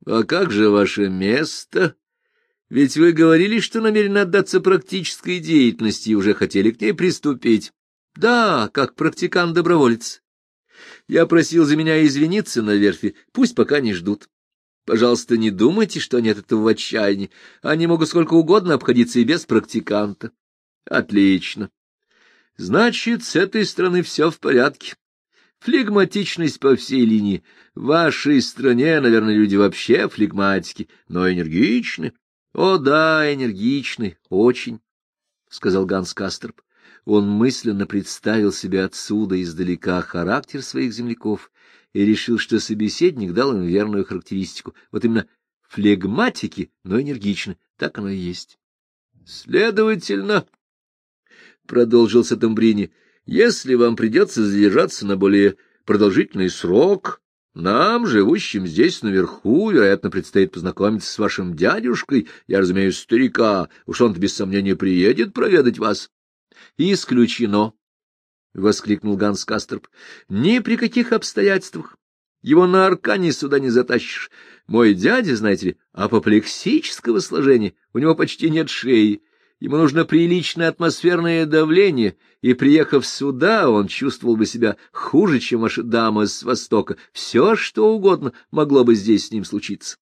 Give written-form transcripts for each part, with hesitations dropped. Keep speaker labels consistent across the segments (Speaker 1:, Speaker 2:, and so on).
Speaker 1: — А как же ваше место? Ведь вы говорили, что намерены отдаться практической деятельности и уже хотели к ней приступить. — Да, как практикант-доброволец. Я просил за меня извиниться на верфи, пусть пока не ждут. Пожалуйста, не думайте, что они от этого в отчаянии. Они могут сколько угодно обходиться и без практиканта. — Отлично. Значит, с этой стороны все в порядке. Флегматичность по всей линии. В вашей стране, наверное, люди вообще флегматики, но энергичны. — О, да, энергичны, очень, — сказал Ганс Касторп. Он мысленно представил себе отсюда, издалека, характер своих земляков и решил, что собеседник дал им верную характеристику. Вот именно флегматики, но энергичны. Так оно и есть. — Следовательно, — продолжил Сеттембрини, — если вам придется задержаться на более продолжительный срок, нам, живущим здесь наверху, вероятно, предстоит познакомиться с вашим дядюшкой, я разумею, старика, уж он-то без сомнения приедет проведать вас. — Исключено, — воскликнул Ганс Касторп, — ни при каких обстоятельствах. Его на аркане сюда не затащишь. Мой дядя, знаете ли, апоплексического сложения, у него почти нет шеи. Ему нужно приличное атмосферное давление, и, приехав сюда, он чувствовал бы себя хуже, чем ваша дама с Востока. Все, что угодно могло бы здесь с ним случиться.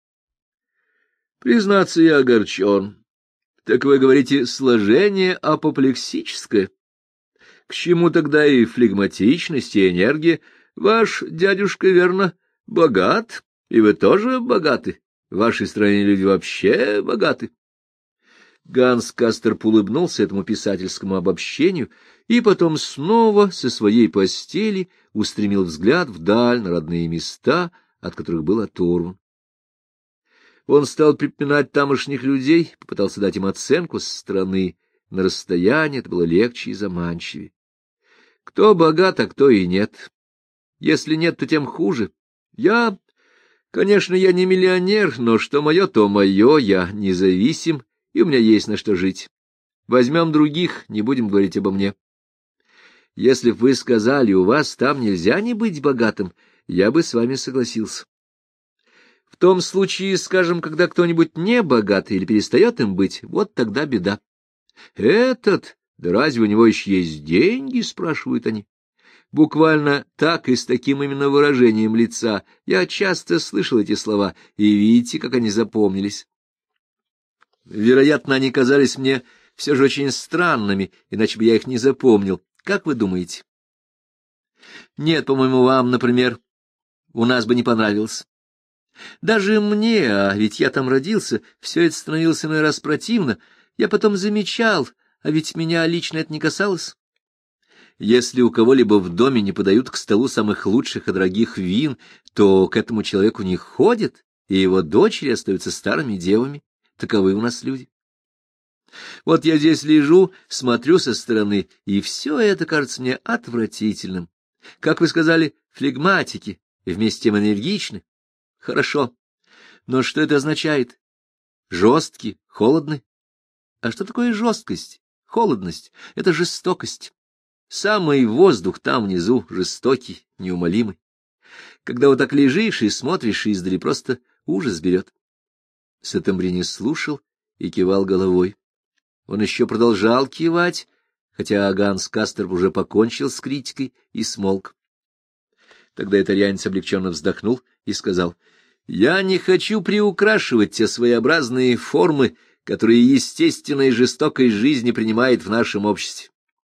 Speaker 1: Признаться, я огорчен. Так вы говорите, сложение апоплексическое? К чему тогда и флегматичность, и энергия? Ваш дядюшка, верно, богат, и вы тоже богаты. В вашей стране люди вообще богаты. Ганс Касторп улыбнулся этому писательскому обобщению и потом снова со своей постели устремил взгляд вдаль на родные места, от которых был оторван. Он стал припоминать тамошних людей, попытался дать им оценку со стороны. На расстоянии это было легче и заманчивее. Кто богат, а кто и нет. Если нет, то тем хуже. Конечно, я не миллионер, но что мое, то мое, я независим, и у меня есть на что жить. Возьмем других, не будем говорить обо мне. Если б вы сказали, у вас там нельзя не быть богатым, я бы с вами согласился. В том случае, скажем, когда кто-нибудь не богатый или перестает им быть, вот тогда беда. Этот, да разве у него еще есть деньги, спрашивают они. Буквально так и с таким именно выражением лица. Я часто слышал эти слова, и видите, как они запомнились. Вероятно, они казались мне все же очень странными, иначе бы я их не запомнил. Как вы думаете? Нет, по-моему, вам, например, у нас бы не понравилось. Даже мне, а ведь я там родился, все это становилось иной раз противно. Я потом замечал, а ведь меня лично это не касалось. Если у кого-либо в доме не подают к столу самых лучших и дорогих вин, то к этому человеку не ходят, и его дочери остаются старыми девами. Таковы у нас люди. Вот я здесь лежу, смотрю со стороны, и все это кажется мне отвратительным. Как вы сказали, флегматики, и вместе с тем энергичны. Хорошо. Но что это означает? Жесткий, холодный? А что такое жесткость, холодность? Это жестокость. Самый воздух там внизу жестокий, неумолимый. Когда вот так лежишь и смотришь издали, просто ужас берет. Сеттембрини слушал и кивал головой. Он еще продолжал кивать, хотя Ганс Касторп уже покончил с критикой и смолк. Тогда итальянец облегченно вздохнул и сказал: «Я не хочу приукрашивать те своеобразные формы, которые естественная жестокость жизни принимает в нашем обществе.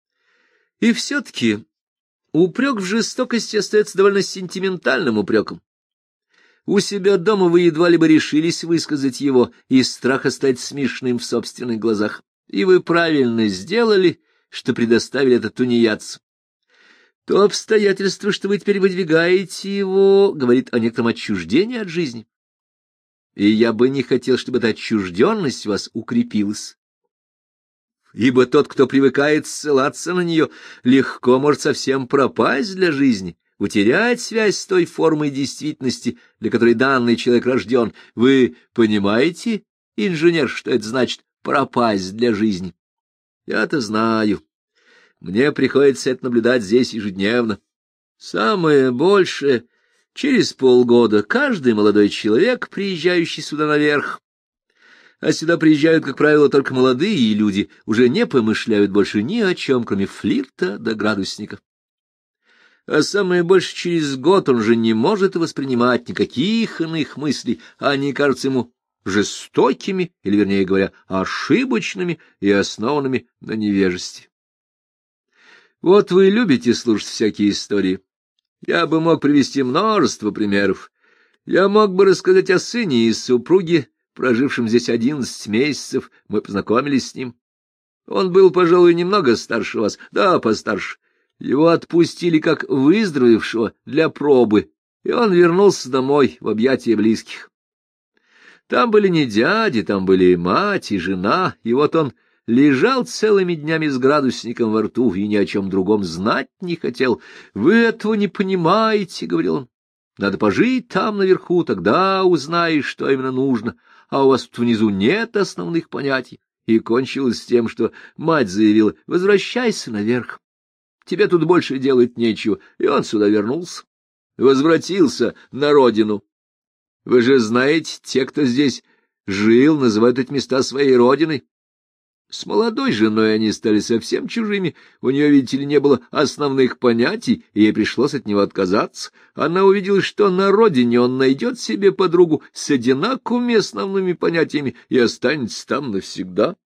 Speaker 1: И все-таки упрек в жестокости остается довольно сентиментальным упреком. У себя дома вы едва ли бы решились высказать его из страха стать смешным в собственных глазах. И вы правильно сделали, что предоставили это тунеядцу. То обстоятельство, что вы теперь выдвигаете его, говорит о некотором отчуждении от жизни. И я бы не хотел, чтобы эта отчужденность у вас укрепилась. Ибо тот, кто привыкает ссылаться на нее, легко может совсем пропасть для жизни, утерять связь с той формой действительности, для которой данный человек рожден. Вы понимаете, инженер, что это значит пропасть для жизни? Я-то знаю. Мне приходится это наблюдать здесь ежедневно. Самое большее, Через полгода каждый молодой человек, приезжающий сюда наверх, а сюда приезжают, как правило, только молодые люди, уже не помышляют больше ни о чем, кроме флирта да градусника. А самое больше через год он же не может воспринимать никаких иных мыслей, а они кажутся ему жестокими, или, вернее говоря, ошибочными и основанными на невежестве. Вот вы любите слушать всякие истории. Я бы мог привести множество примеров. Я мог бы рассказать о сыне и супруге, прожившем здесь 11 месяцев. Мы познакомились с ним. Он был, пожалуй, немного старше вас, да, постарше. Его отпустили как выздоровевшего для пробы, и он вернулся домой в объятия близких. Там были не дяди, там были мать и жена, и вот он лежал целыми днями с градусником во рту и ни о чем другом знать не хотел. — Вы этого не понимаете, — говорил он. — Надо пожить там наверху, тогда узнаешь, что именно нужно, а у вас тут внизу нет основных понятий. И кончилось тем, что мать заявила: возвращайся наверх. Тебе тут больше делать нечего, и он сюда вернулся. Возвратился на родину. Вы же знаете, те, кто здесь жил, называют эти места своей родиной. С молодой женой они стали совсем чужими, у нее, видите ли, не было основных понятий, и ей пришлось от него отказаться. Она увидела, что на родине он найдет себе подругу с одинаковыми основными понятиями и останется там навсегда.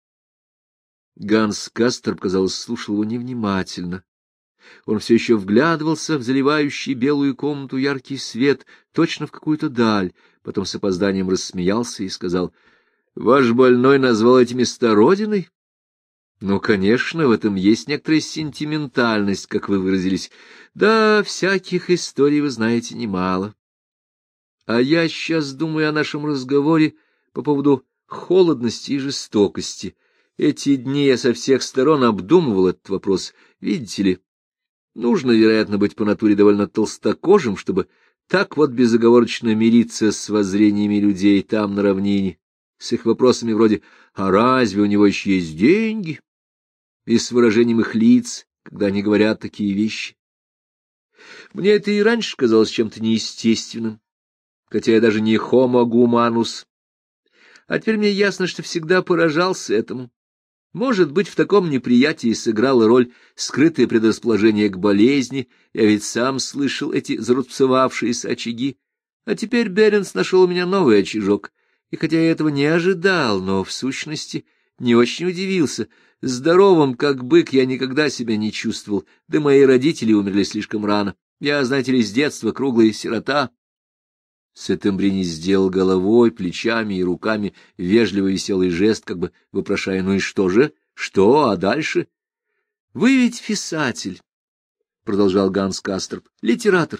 Speaker 1: Ганс Касторп, казалось, слушал его невнимательно. Он все еще вглядывался в заливающий белую комнату яркий свет, точно в какую-то даль, потом с опозданием рассмеялся и сказал: — Ваш больной назвал эти места родиной? Ну, конечно, в этом есть некоторая сентиментальность, как вы выразились. Да, всяких историй вы знаете немало. А я сейчас думаю о нашем разговоре по поводу холодности и жестокости. Эти дни я со всех сторон обдумывал этот вопрос. Видите ли, нужно, вероятно, быть по натуре довольно толстокожим, чтобы так вот безоговорочно мириться с воззрениями людей там, на равнине, с их вопросами вроде «А разве у него еще есть деньги?» и с выражением их лиц, когда они говорят такие вещи. Мне это и раньше казалось чем-то неестественным, хотя я даже не homo humanus. А теперь мне ясно, что всегда поражался этому. Может быть, в таком неприятии сыграла роль скрытое предрасположение к болезни, я ведь сам слышал эти зарубцевавшиеся очаги. А теперь Беренс нашел у меня новый очажок, и хотя я этого не ожидал, но в сущности не очень удивился. Здоровым, как бык, я никогда себя не чувствовал, да мои родители умерли слишком рано. Я, знаете ли, с детства круглая сирота. Сеттембрини сделал головой, плечами и руками вежливый веселый жест, как бы вопрошая: ну и что же? Что? А дальше? — Вы ведь писатель, — продолжал Ганс Касторп, — литератор.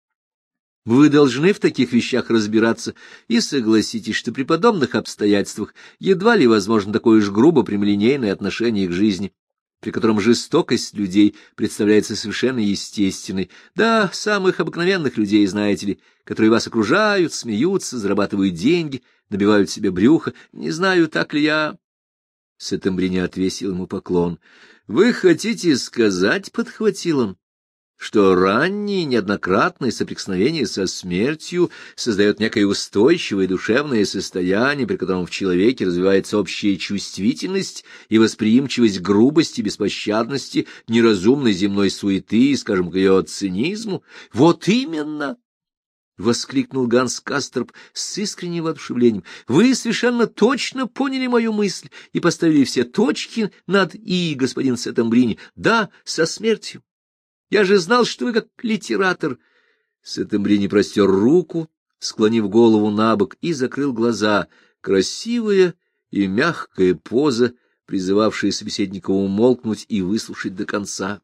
Speaker 1: Вы должны в таких вещах разбираться, и согласитесь, что при подобных обстоятельствах едва ли возможно такое уж грубо прямолинейное отношение к жизни, при котором жестокость людей представляется совершенно естественной. Да, самых обыкновенных людей, знаете ли, которые вас окружают, смеются, зарабатывают деньги, набивают себе брюхо. Не знаю, так ли я... Сеттембрини отвесил ему поклон. — Вы хотите сказать, — подхватил он, — что ранние неоднократные соприкосновения со смертью создают некое устойчивое душевное состояние, при котором в человеке развивается общая чувствительность и восприимчивость к грубости, беспощадности, неразумной земной суеты и, скажем, к ее цинизму? — Вот именно! — воскликнул Ганс Касторп с искренним воодушевлением. — Вы совершенно точно поняли мою мысль и поставили все точки над «и», господин Сеттембрини. Да, со смертью. Я же знал, что вы как литератор. Сеттембрини простер руку, склонив голову набок, и закрыл глаза. Красивая и мягкая поза, призывавшая собеседника умолкнуть и выслушать до конца.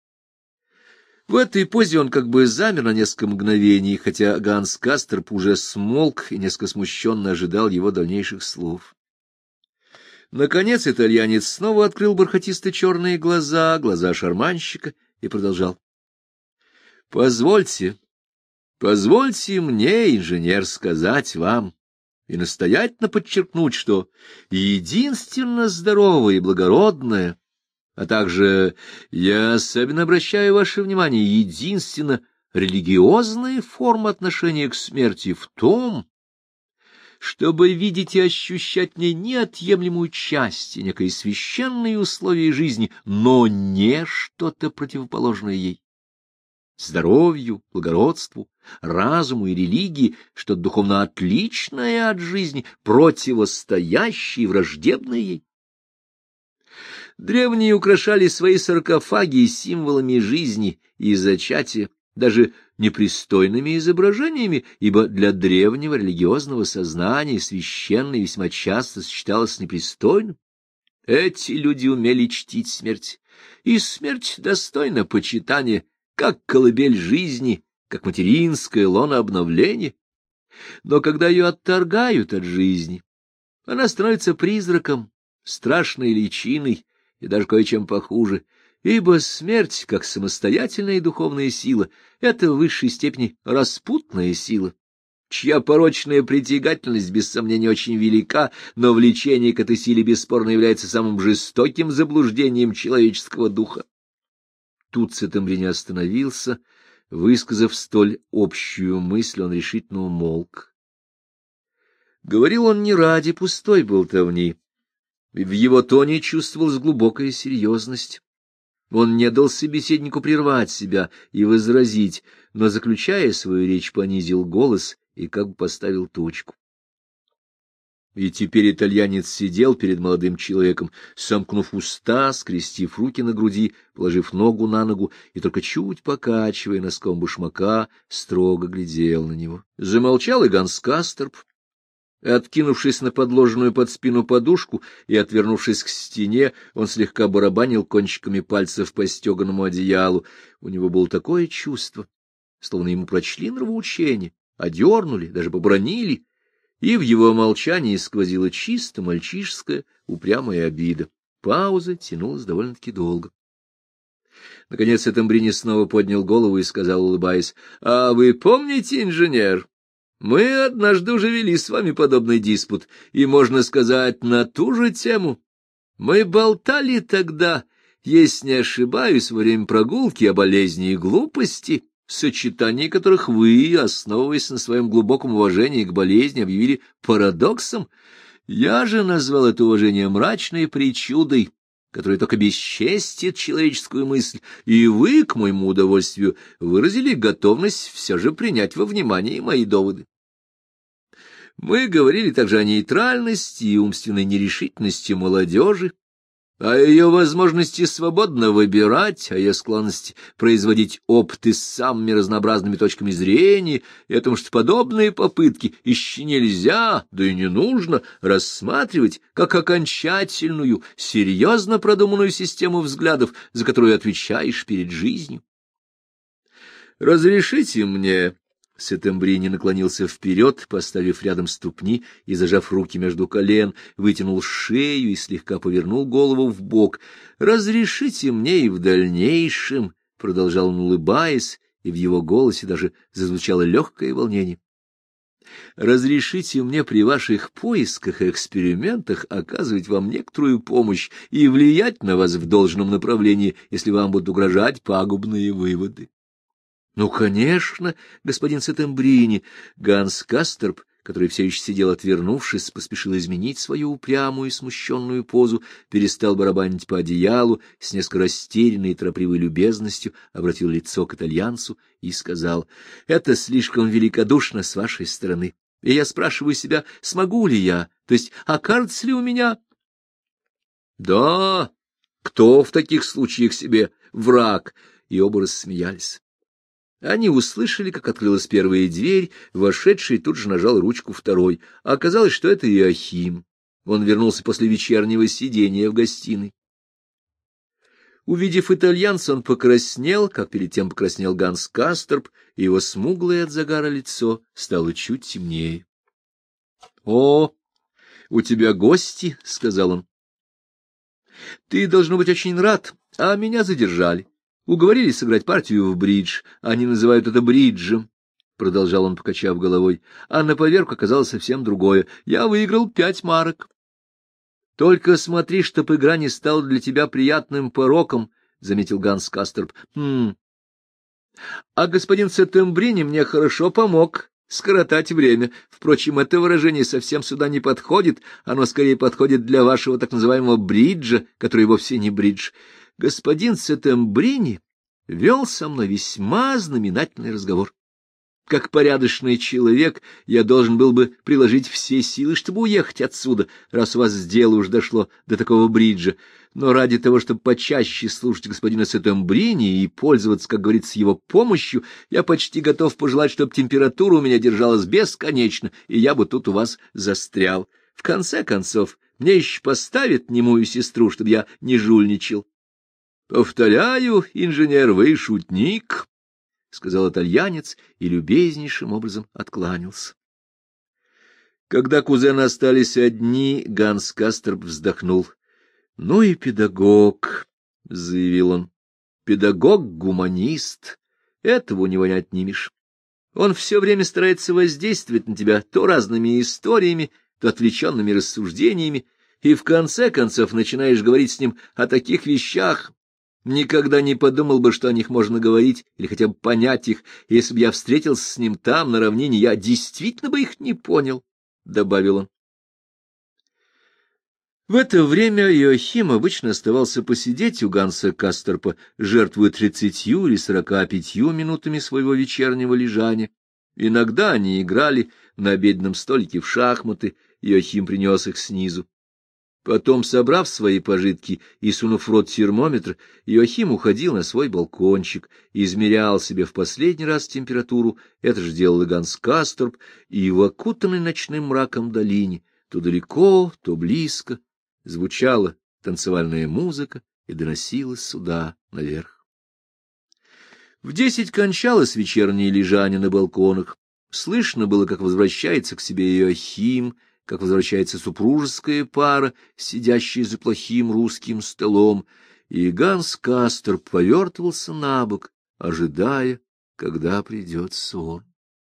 Speaker 1: В этой позе он как бы замер на несколько мгновений, хотя Ганс Касторп уже смолк и несколько смущенно ожидал его дальнейших слов. Наконец итальянец снова открыл бархатисто-черные глаза, глаза шарманщика, и продолжал. — Позвольте мне, инженер, сказать вам и настоятельно подчеркнуть, что единственно здоровое и благородное, а также, я особенно обращаю ваше внимание, единственно религиозная форма отношения к смерти в том, чтобы видеть и ощущать в ней неотъемлемую часть, некое священные условия жизни, но не что-то противоположное ей. Здоровью, благородству, разуму и религии, что-то духовно отличное от жизни, противостоящее и враждебное ей. Древние украшали свои саркофаги символами жизни и зачатия, даже непристойными изображениями, ибо для древнего религиозного сознания священное весьма часто сочеталось с непристойным. Эти люди умели чтить смерть, и смерть достойна почитания, как колыбель жизни, как материнское лоно обновления. Но когда ее отторгают от жизни, она становится призраком, страшной личиной и даже кое-чем похуже, ибо смерть, как самостоятельная духовная сила, это в высшей степени распутная сила, чья порочная притягательность, без сомнения, очень велика, но влечение к этой силе бесспорно является самым жестоким заблуждением человеческого духа. Тут Сеттембрини остановился, высказав столь общую мысль, он решительно умолк. Говорил он не ради пустой болтовни. В его тоне чувствовалась глубокая серьезность. Он не дал собеседнику прервать себя и возразить, но, заключая свою речь, понизил голос и как бы поставил точку. И теперь итальянец сидел перед молодым человеком, сомкнув уста, скрестив руки на груди, положив ногу на ногу и только чуть покачивая носком башмака, строго глядел на него. Замолчал и Ганс Касторп. Откинувшись на подложенную под спину подушку и отвернувшись к стене, он слегка барабанил кончиками пальцев по стеганому одеялу. У него было такое чувство, словно ему прочли нравоучение, одернули, даже побранили, и в его молчании сквозила чисто мальчишеская упрямая обида. Пауза тянулась довольно-таки долго. Наконец Сеттембрини снова поднял голову и сказал, улыбаясь: — А вы помните, инженер? Мы однажды уже вели с вами подобный диспут, и, можно сказать, на ту же тему. Мы болтали тогда, если не ошибаюсь, во время прогулки о болезни и глупости, в сочетании которых вы, основываясь на своем глубоком уважении к болезни, объявили парадоксом. Я же назвал это уважение мрачной причудой, которая только бесчестит человеческую мысль, и вы, к моему удовольствию, выразили готовность все же принять во внимание мои доводы. Мы говорили также о нейтральности и умственной нерешительности молодежи, о ее возможности свободно выбирать, о ее склонности производить опыты с самыми разнообразными точками зрения, и о том, что подобные попытки еще нельзя, да и не нужно рассматривать как окончательную, серьезно продуманную систему взглядов, за которую отвечаешь перед жизнью. Разрешите мне... Сеттембрини наклонился вперед, поставив рядом ступни и, зажав руки между колен, вытянул шею и слегка повернул голову вбок. — Разрешите мне и в дальнейшем, — продолжал он, улыбаясь, и в его голосе даже зазвучало легкое волнение. — Разрешите мне при ваших поисках и экспериментах оказывать вам некоторую помощь и влиять на вас в должном направлении, если вам будут угрожать пагубные выводы. — Ну, конечно, господин Сеттембрини. Ганс Касторп, который все еще сидел отвернувшись, поспешил изменить свою упрямую и смущенную позу, перестал барабанить по одеялу, с несколько растерянной и торопливой любезностью обратил лицо к итальянцу и сказал: — Это слишком великодушно с вашей стороны, и я спрашиваю себя, смогу ли я, то есть окажется ли у меня... — Да, кто в таких случаях себе враг? И оба рассмеялись. Они услышали, как открылась первая дверь, вошедший тут же нажал ручку второй. А оказалось, что это Иоахим. Он вернулся после вечернего сидения в гостиной. Увидев итальянца, он покраснел, как перед тем покраснел Ганс Касторп, и его смуглое от загара лицо стало чуть темнее. — О, у тебя гости, — сказал он. — Ты, должно быть, очень рад, а меня задержали. Уговорили сыграть партию в бридж. Они называют это бриджем, — продолжал он, покачав головой. А на поверку оказалось совсем другое. Я выиграл 5 марок. — Только смотри, чтоб игра не стала для тебя приятным пороком, — заметил Ганс Касторп. А господин Сеттембрини мне хорошо помог скоротать время. Впрочем, это выражение совсем сюда не подходит, оно скорее подходит для вашего так называемого бриджа, который вовсе не бридж. Господин Сеттембрини вел со мной весьма знаменательный разговор. Как порядочный человек, я должен был бы приложить все силы, чтобы уехать отсюда, раз у вас дело уж дошло до такого бриджа. Но ради того, чтобы почаще слушать господина Сеттембрини и пользоваться, как говорится, его помощью, я почти готов пожелать, чтобы температура у меня держалась бесконечно, и я бы тут у вас застрял. В конце концов, мне еще поставят немую сестру, чтобы я не жульничал. — Повторяю, инженер, вы шутник, — сказал итальянец и любезнейшим образом откланялся. Когда кузены остались одни, Ганс Касторп вздохнул. — Ну и педагог, — заявил он, — педагог-гуманист, этого у него не отнимешь. Он все время старается воздействовать на тебя то разными историями, то отвлеченными рассуждениями, и в конце концов начинаешь говорить с ним о таких вещах. Никогда не подумал бы, что о них можно говорить или хотя бы понять их. Если бы я встретился с ним там, на равнине, я действительно бы их не понял, — добавил он. В это время Иоахим обычно оставался посидеть у Ганса Касторпа, жертвуя 30 или 45 минутами своего вечернего лежания. Иногда они играли на обеденном столике в шахматы, Иоахим принес их снизу. Потом, собрав свои пожитки и сунув в рот термометр, Иоахим уходил на свой балкончик, измерял себе в последний раз температуру, это же делал и Ганс Касторп, и в окутанной ночным мраком долине, то далеко, то близко, звучала танцевальная музыка и доносилась сюда, наверх. В 10 кончалось вечернее лежание на балконах. Слышно было, как возвращается к себе Иоахим, как возвращается супружеская пара, сидящая за плохим русским столом, и Ганс Касторп повертывался на бок, ожидая, когда придет сон.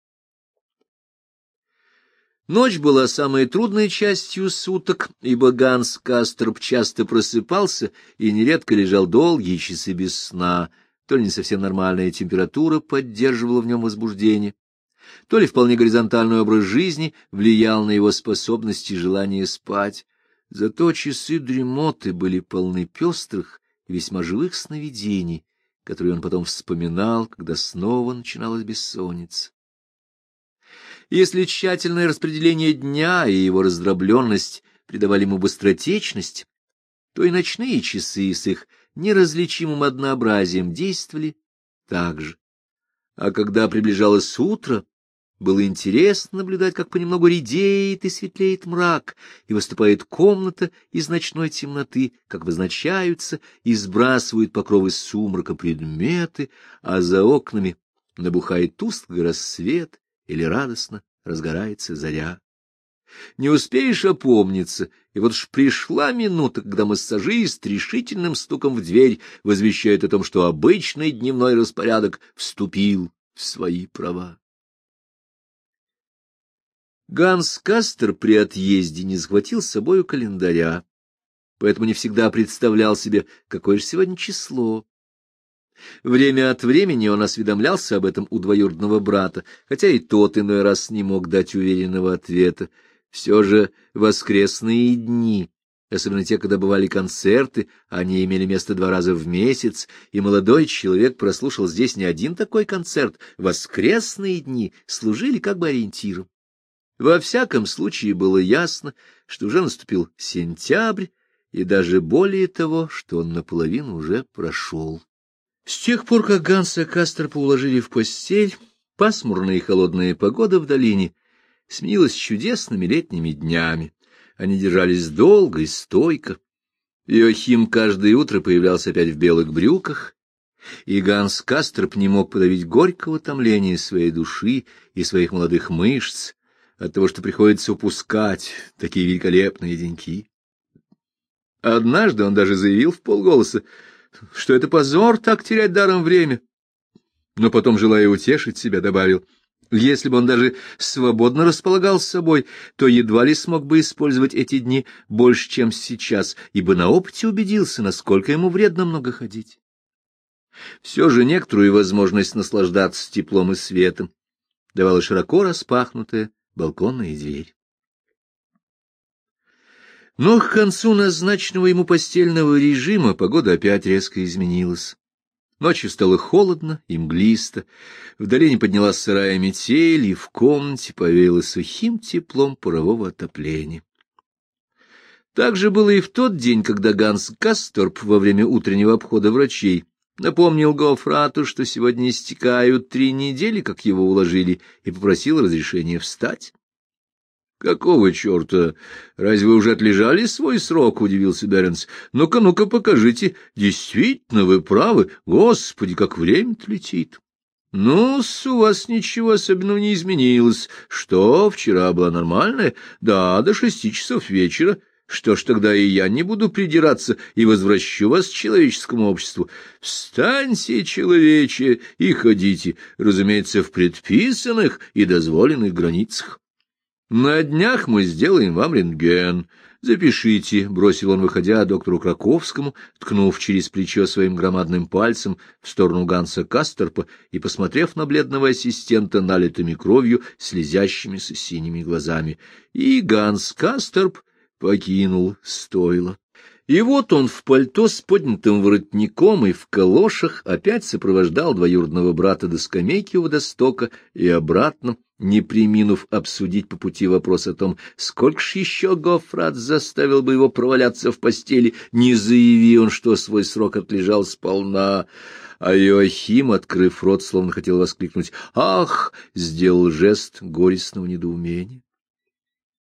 Speaker 1: Ночь была самой трудной частью суток, ибо Ганс Касторп часто просыпался и нередко лежал долгие часы без сна, то ли не совсем нормальная температура поддерживала в нем возбуждение, то ли вполне горизонтальный образ жизни влиял на его способность и желание спать. Зато часы дремоты были полны пестрых и весьма живых сновидений, которые он потом вспоминал, когда снова начиналась бессонница. Если тщательное распределение дня и его раздробленность придавали ему быстротечность, то и ночные часы с их неразличимым однообразием действовали так же. А когда приближалось утро, было интересно наблюдать, как понемногу редеет и светлеет мрак, и выступает комната из ночной темноты, как обозначаются и сбрасывают покровы сумрака предметы, а за окнами набухает тусклый рассвет или радостно разгорается заря. Не успеешь опомниться, и вот уж пришла минута, когда массажист решительным стуком в дверь возвещает о том, что обычный дневной распорядок вступил в свои права. Ганс Кастер при отъезде не захватил с собою календаря, поэтому не всегда представлял себе, какое же сегодня число. Время от времени он осведомлялся об этом у двоюродного брата, хотя и тот иной раз не мог дать уверенного ответа. Все же воскресные дни, особенно те, когда бывали концерты, они имели место 2 раза в месяц, и молодой человек прослушал здесь не один такой концерт, воскресные дни служили как бы ориентиром. Во всяком случае было ясно, что уже наступил сентябрь, и даже более того, что он наполовину уже прошел. С тех пор, как Ганса Касторпа уложили в постель, пасмурная и холодная погода в долине сменилась чудесными летними днями. Они держались долго и стойко. Иоахим каждое утро появлялся опять в белых брюках, и Ганс Касторп не мог подавить горького томления своей души и своих молодых мышц от того, что приходится упускать такие великолепные деньки. Однажды он даже заявил вполголоса, что это позор так терять даром время. Но потом, желая утешить себя, добавил, если бы он даже свободно располагал с собой, то едва ли смог бы использовать эти дни больше, чем сейчас, ибо на опыте убедился, насколько ему вредно много ходить. Все же некоторую возможность наслаждаться теплом и светом давала широко распахнутая балконная дверь. Но к концу назначенного ему постельного режима погода опять резко изменилась. Ночью стало холодно и мглисто, в долине поднялась сырая метель, и в комнате повеяло сухим теплом парового отопления. Так же было и в тот день, когда Ганс Касторп во время утреннего обхода врачей напомнил Гофрату, что сегодня истекают 3 недели, как его уложили, и попросил разрешения встать. — Какого черта? Разве вы уже отлежали свой срок? — удивился Беренс. — Ну-ка, ну-ка, покажите. Действительно, вы правы. Господи, как время-то летит. Ну-с, у вас ничего особенного не изменилось. Что, вчера была нормальная? Да, до 6 часов вечера. Что ж, тогда и я не буду придираться и возвращу вас к человеческому обществу. Встаньте, человече, и ходите, разумеется, в предписанных и дозволенных границах. На днях мы сделаем вам рентген. Запишите, — бросил он, выходя, доктору Краковскому, ткнув через плечо своим громадным пальцем в сторону Ганса Касторпа и посмотрев на бледного ассистента налитыми кровью, слезящимися синими глазами. И Ганс Касторп покинул стойло. И вот он в пальто с поднятым воротником и в калошах опять сопровождал двоюродного брата до скамейки у водостока и обратно, не преминув обсудить по пути вопрос о том, сколько ж еще Гофрат заставил бы его проваляться в постели, не заяви он, что свой срок отлежал сполна. А Иоахим, открыв рот, словно хотел воскликнуть «Ах!», сделал жест горестного недоумения.